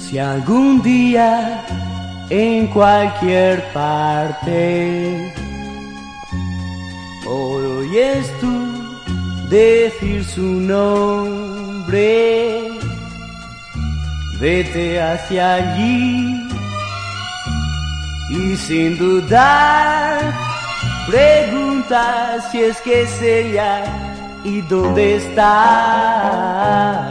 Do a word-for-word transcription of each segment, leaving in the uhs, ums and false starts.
Si algún día en cualquier parte oyes tú decir su nombre, vete hacia allí y sin dudar pregunta si es que es ella y dónde está.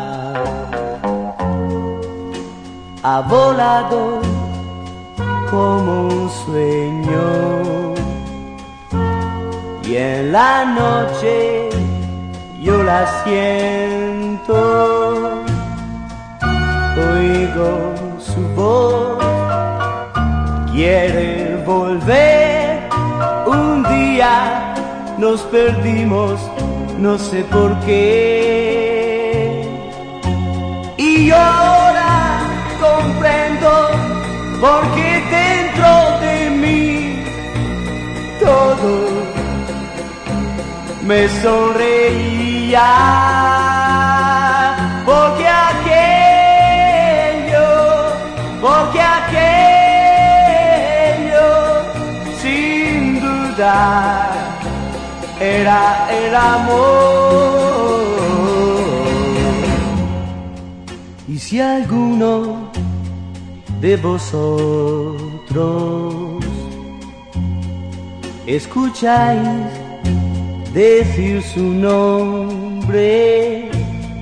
Ha volado como un sueño y en la noche yo la siento, oigo su voz, quiere volver. Un día nos perdimos, no sé por qué, y ahora comprendo porque dentro de mí todo me sonreía, porque aquello, porque aquello sin duda era el amor. Y si alguno de vosotros escucháis decir su nombre,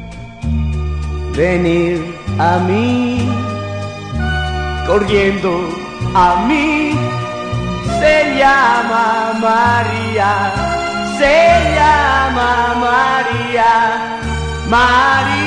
venid a mí, corriendo a mí. Se llama María, se llama María, María.